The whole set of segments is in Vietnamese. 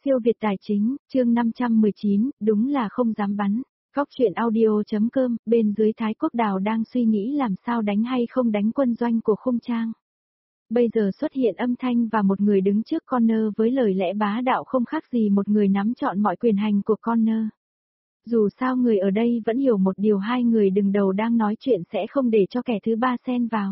Siêu Việt Tài Chính, chương 519, đúng là không dám bắn. Góc truyện audio.com, bên dưới Thái Quốc Đào đang suy nghĩ làm sao đánh hay không đánh quân doanh của Khung Trang. Bây giờ xuất hiện âm thanh và một người đứng trước Connor với lời lẽ bá đạo không khác gì một người nắm trọn mọi quyền hành của Connor. Dù sao người ở đây vẫn hiểu một điều, hai người đứng đầu đang nói chuyện sẽ không để cho kẻ thứ ba xen vào.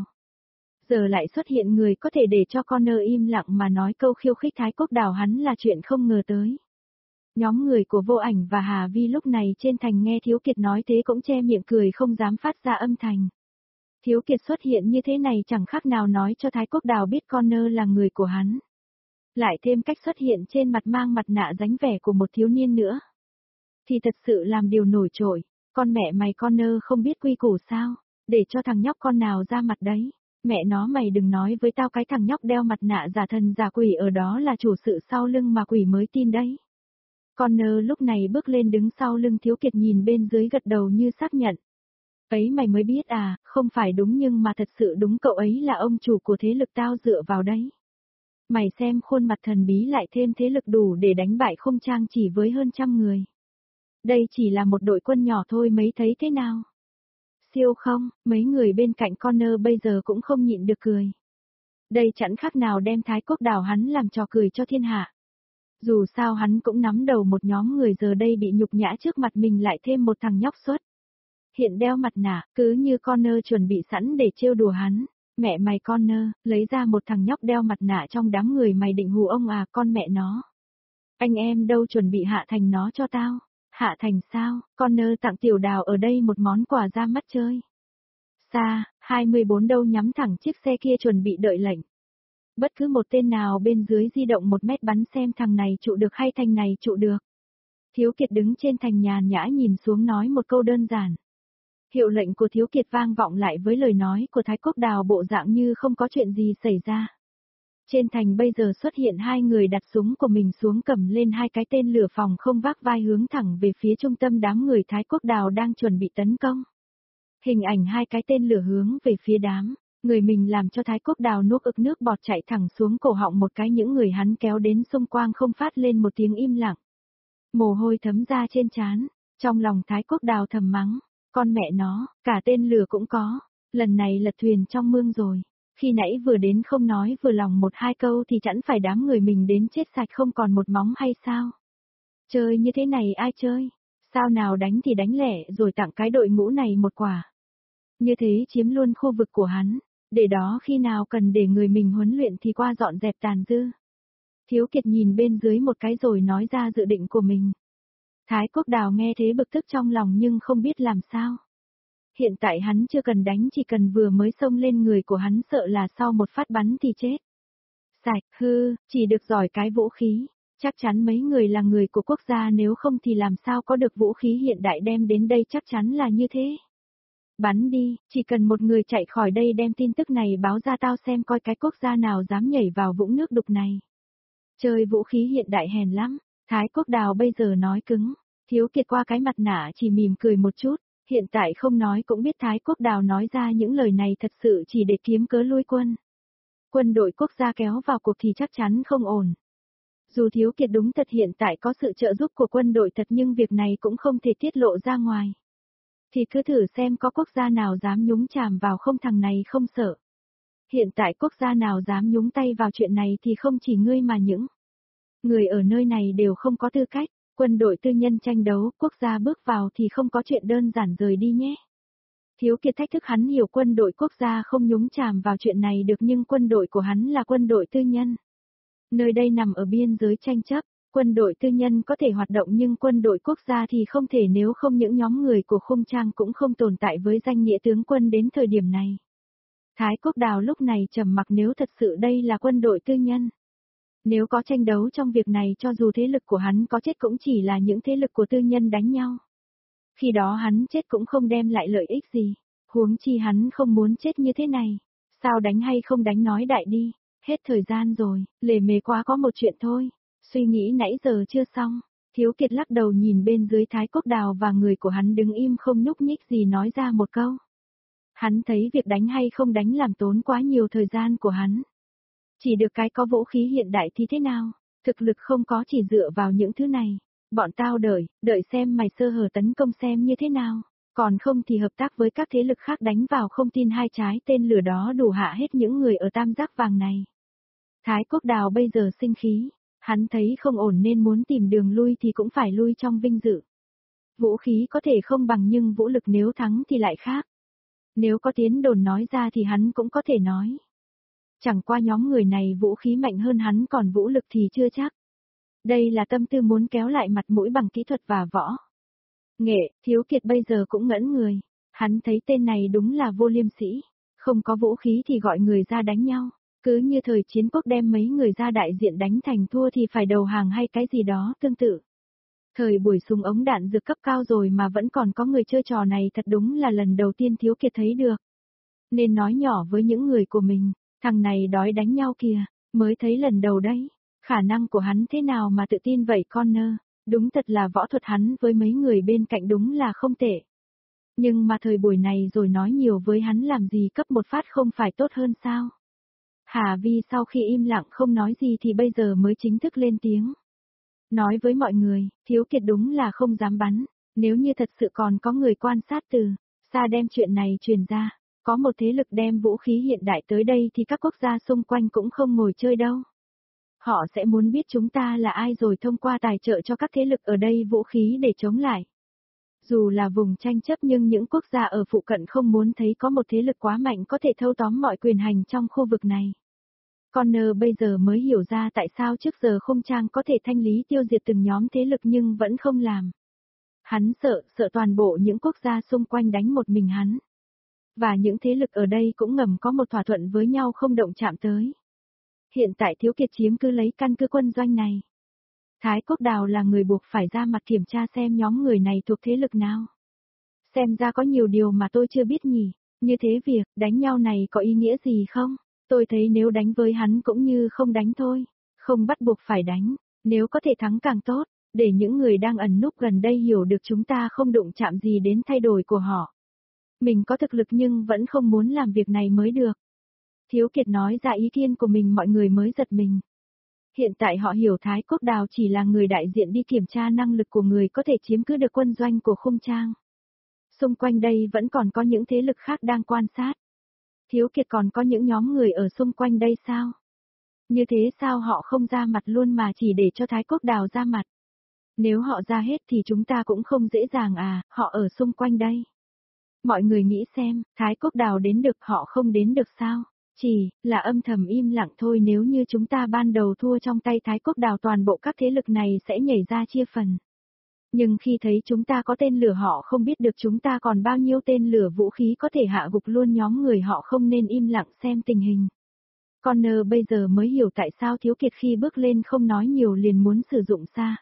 Giờ lại xuất hiện người có thể để cho Connor im lặng mà nói câu khiêu khích Thái Quốc Đào, hắn là chuyện không ngờ tới. Nhóm người của Vô Ảnh và Hà Vi lúc này trên thành nghe Thiếu Kiệt nói thế cũng che miệng cười không dám phát ra âm thanh. Thiếu Kiệt xuất hiện như thế này chẳng khác nào nói cho Thái Quốc Đào biết Connor là người của hắn. Lại thêm cách xuất hiện trên mặt mang mặt nạ dánh vẻ của một thiếu niên nữa. Thì thật sự làm điều nổi trội. Con mẹ mày Connor không biết quy củ sao, để cho thằng nhóc con nào ra mặt đấy. Mẹ nó mày đừng nói với tao cái thằng nhóc đeo mặt nạ giả thần giả quỷ ở đó là chủ sự sau lưng mà quỷ mới tin đấy. Connor lúc này bước lên đứng sau lưng Thiếu Kiệt nhìn bên dưới gật đầu như xác nhận. Ấy mày mới biết à, không phải đúng nhưng mà thật sự đúng, cậu ấy là ông chủ của thế lực tao dựa vào đấy. Mày xem khuôn mặt thần bí lại thêm thế lực đủ để đánh bại Khung Trang chỉ với hơn 100 người. Đây chỉ là một đội quân nhỏ thôi, mấy thấy thế nào? Siêu không, mấy người bên cạnh Connor bây giờ cũng không nhịn được cười. Đây chẳng khác nào đem Thái Quốc Đào hắn làm trò cười cho thiên hạ. Dù sao hắn cũng nắm đầu một nhóm người, giờ đây bị nhục nhã trước mặt mình lại thêm một thằng nhóc xuất hiện đeo mặt nạ, cứ như Connor chuẩn bị sẵn để trêu đùa hắn. Mẹ mày Connor, lấy ra một thằng nhóc đeo mặt nạ trong đám người mày định hù ông à, con mẹ nó. Anh em đâu chuẩn bị hạ thành nó cho tao. Hạ thành sao? Connor tặng Tiểu Đào ở đây một món quà ra mắt chơi. Xa, 24 đâu nhắm thẳng chiếc xe kia chuẩn bị đợi lệnh. Bất cứ một tên nào bên dưới di động 1 mét bắn xem thằng này trụ được hay thành này trụ được. Thiếu Kiệt đứng trên thành nhàn nhã nhìn xuống nói một câu đơn giản. Hiệu lệnh của Thiếu Kiệt vang vọng lại với lời nói của Thái Quốc Đào bộ dạng như không có chuyện gì xảy ra. Trên thành bây giờ xuất hiện hai người đặt súng của mình xuống cầm lên hai cái tên lửa phòng không vác vai hướng thẳng về phía trung tâm đám người Thái Quốc Đào đang chuẩn bị tấn công. Hình ảnh hai cái tên lửa hướng về phía đám người mình làm cho Thái Quốc Đào nuốt ực nước bọt chạy thẳng xuống cổ họng một cái, những người hắn kéo đến xung quanh không phát lên một tiếng im lặng. Mồ hôi thấm ra trên trán, trong lòng Thái Quốc Đào thầm mắng, con mẹ nó, cả tên lửa cũng có, lần này lật thuyền trong mương rồi. Khi nãy vừa đến không nói vừa lòng 1-2 câu thì chẳng phải đám người mình đến chết sạch không còn một móng hay sao? Chơi như thế này ai chơi? Sao nào đánh thì đánh lẻ rồi tặng cái đội ngũ này một quả. Như thế chiếm luôn khu vực của hắn, để đó khi nào cần để người mình huấn luyện thì qua dọn dẹp tàn dư. Thiếu Kiệt nhìn bên dưới một cái rồi nói ra dự định của mình. Thái Quốc Đào nghe thế bực tức trong lòng nhưng không biết làm sao. Hiện tại hắn chưa cần đánh, chỉ cần vừa mới xông lên người của hắn sợ là sau một phát bắn thì chết. Sạch, chỉ được giỏi cái vũ khí, chắc chắn mấy người là người của quốc gia, nếu không thì làm sao có được vũ khí hiện đại đem đến đây, chắc chắn là như thế. Bắn đi, chỉ cần một người chạy khỏi đây đem tin tức này báo ra tao xem coi cái quốc gia nào dám nhảy vào vũng nước đục này. Chơi vũ khí hiện đại hèn lắm, Thái Quốc Đào bây giờ nói cứng, Thiếu Kiệt qua cái mặt nạ chỉ mỉm cười một chút. Hiện tại không nói cũng biết Thái Quốc Đào nói ra những lời này thật sự chỉ để kiếm cớ lui quân. Quân đội quốc gia kéo vào cuộc thì chắc chắn không ổn. Dù Thiếu Kiệt đúng thật hiện tại có sự trợ giúp của quân đội thật nhưng việc này cũng không thể tiết lộ ra ngoài. Thì cứ thử xem có quốc gia nào dám nhúng chàm vào không, thằng này không sợ. Hiện tại quốc gia nào dám nhúng tay vào chuyện này thì không chỉ ngươi mà những người ở nơi này đều không có tư cách. Quân đội tư nhân tranh đấu, quốc gia bước vào thì không có chuyện đơn giản rời đi nhé. Thiếu Kiệt thách thức hắn hiểu quân đội quốc gia không nhúng chàm vào chuyện này được, nhưng quân đội của hắn là quân đội tư nhân. Nơi đây nằm ở biên giới tranh chấp, quân đội tư nhân có thể hoạt động nhưng quân đội quốc gia thì không thể, nếu không những nhóm người của Khung Trang cũng không tồn tại với danh nghĩa tướng quân đến thời điểm này. Thái Quốc Đào lúc này trầm mặc, nếu thật sự đây là quân đội tư nhân. Nếu có tranh đấu trong việc này cho dù thế lực của hắn có chết cũng chỉ là những thế lực của tư nhân đánh nhau. Khi đó hắn chết cũng không đem lại lợi ích gì, huống chi hắn không muốn chết như thế này. Sao đánh hay không đánh nói đại đi, hết thời gian rồi, lề mề quá, có một chuyện thôi. Suy nghĩ nãy giờ chưa xong, Thiếu Kiệt lắc đầu nhìn bên dưới Thái Quốc Đào và người của hắn đứng im không nhúc nhích gì nói ra một câu. Hắn thấy việc đánh hay không đánh làm tốn quá nhiều thời gian của hắn. Chỉ được cái có vũ khí hiện đại thì thế nào? Thực lực không có chỉ dựa vào những thứ này. Bọn tao đợi xem mày sơ hở tấn công xem như thế nào. Còn không thì hợp tác với các thế lực khác đánh vào không tin hai trái tên lửa đó đủ hạ hết những người ở tam giác vàng này. Thái Quốc Đào bây giờ sinh khí. Hắn thấy không ổn nên muốn tìm đường lui thì cũng phải lui trong vinh dự. Vũ khí có thể không bằng nhưng vũ lực nếu thắng thì lại khác. Nếu có tiếng đồn nói ra thì hắn cũng có thể nói. Chẳng qua nhóm người này vũ khí mạnh hơn hắn còn vũ lực thì chưa chắc. Đây là tâm tư muốn kéo lại mặt mũi bằng kỹ thuật và võ nghệ, Thiếu Kiệt bây giờ cũng ngẩn người. Hắn thấy tên này đúng là vô liêm sỉ. Không có vũ khí thì gọi người ra đánh nhau. Cứ như thời chiến quốc đem mấy người ra đại diện đánh thành thua thì phải đầu hàng hay cái gì đó tương tự. Thời buổi súng ống đạn dược cấp cao rồi mà vẫn còn có người chơi trò này thật đúng là lần đầu tiên Thiếu Kiệt thấy được. Nên nói nhỏ với những người của mình, thằng này đói đánh nhau kìa, mới thấy lần đầu đấy. Khả năng của hắn thế nào mà tự tin vậy con nơ, đúng thật là võ thuật hắn với mấy người bên cạnh đúng là không tệ. Nhưng mà thời buổi này rồi nói nhiều với hắn làm gì cấp một phát không phải tốt hơn sao? Hà Vi sau khi im lặng không nói gì thì bây giờ mới chính thức lên tiếng. Nói với mọi người, Thiếu Kiệt đúng là không dám bắn, nếu như thật sự còn có người quan sát từ xa đem chuyện này truyền ra, có một thế lực đem vũ khí hiện đại tới đây thì các quốc gia xung quanh cũng không ngồi chơi đâu. Họ sẽ muốn biết chúng ta là ai rồi thông qua tài trợ cho các thế lực ở đây vũ khí để chống lại. Dù là vùng tranh chấp nhưng những quốc gia ở phụ cận không muốn thấy có một thế lực quá mạnh có thể thâu tóm mọi quyền hành trong khu vực này. Connor bây giờ mới hiểu ra tại sao trước giờ Khung Trang có thể thanh lý tiêu diệt từng nhóm thế lực nhưng vẫn không làm. Hắn sợ toàn bộ những quốc gia xung quanh đánh một mình hắn. Và những thế lực ở đây cũng ngầm có một thỏa thuận với nhau không động chạm tới. Hiện tại Thiếu Kiệt chiếm cứ lấy căn cứ quân doanh này. Thái Quốc Đào là người buộc phải ra mặt kiểm tra xem nhóm người này thuộc thế lực nào. Xem ra có nhiều điều mà tôi chưa biết nhỉ, như thế việc đánh nhau này có ý nghĩa gì không? Tôi thấy nếu đánh với hắn cũng như không đánh thôi, không bắt buộc phải đánh, nếu có thể thắng càng tốt, để những người đang ẩn núp gần đây hiểu được chúng ta không đụng chạm gì đến thay đổi của họ. Mình có thực lực nhưng vẫn không muốn làm việc này mới được. Thiếu Kiệt nói ra ý kiến của mình mọi người mới giật mình. Hiện tại họ hiểu Thái Quốc Đào chỉ là người đại diện đi kiểm tra năng lực của người có thể chiếm cứ được quân doanh của Khung Trang. Xung quanh đây vẫn còn có những thế lực khác đang quan sát. Thiếu Kiệt còn có những nhóm người ở xung quanh đây sao? Như thế sao họ không ra mặt luôn mà chỉ để cho Thái Quốc Đào ra mặt? Nếu họ ra hết thì chúng ta cũng không dễ dàng à, họ ở xung quanh đây. Mọi người nghĩ xem, Thái Quốc Đào đến được họ không đến được sao? Chỉ là âm thầm im lặng thôi, nếu như chúng ta ban đầu thua trong tay Thái Quốc Đào toàn bộ các thế lực này sẽ nhảy ra chia phần. Nhưng khi thấy chúng ta có tên lửa họ không biết được chúng ta còn bao nhiêu tên lửa vũ khí có thể hạ gục luôn nhóm người họ, không nên im lặng xem tình hình. Connor bây giờ mới hiểu tại sao Thiếu Kiệt khi bước lên không nói nhiều liền muốn sử dụng xa.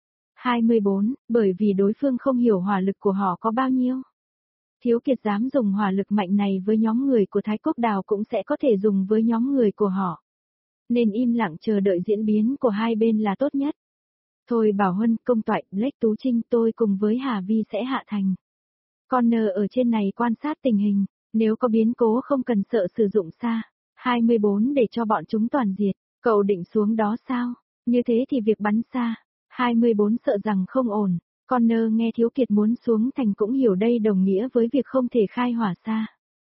24, bởi vì đối phương không hiểu hỏa lực của họ có bao nhiêu. Thiếu Kiệt dám dùng hỏa lực mạnh này với nhóm người của Thái Quốc Đào cũng sẽ có thể dùng với nhóm người của họ. Nên im lặng chờ đợi diễn biến của hai bên là tốt nhất. Thôi Bảo Huân, Công Toại, Black Tú Trinh tôi cùng với Hà Vi sẽ hạ thành. Connor ở trên này quan sát tình hình, nếu có biến cố không cần sợ sử dụng xa. 24 để cho bọn chúng toàn diệt, cậu định xuống đó sao? Như thế thì việc bắn xa. 24 sợ rằng không ổn. Connor nghe Thiếu Kiệt muốn xuống thành cũng hiểu đây đồng nghĩa với việc không thể khai hỏa xa.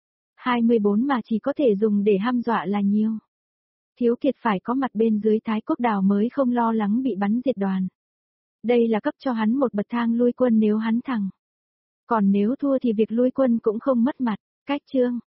24 mà chỉ có thể dùng để hăm dọa là nhiều. Thiếu Kiệt phải có mặt bên dưới Thái Quốc Đào mới không lo lắng bị bắn diệt đoàn. Đây là cấp cho hắn một bậc thang lui quân nếu hắn thắng. Còn nếu thua thì việc lui quân cũng không mất mặt. Cách chương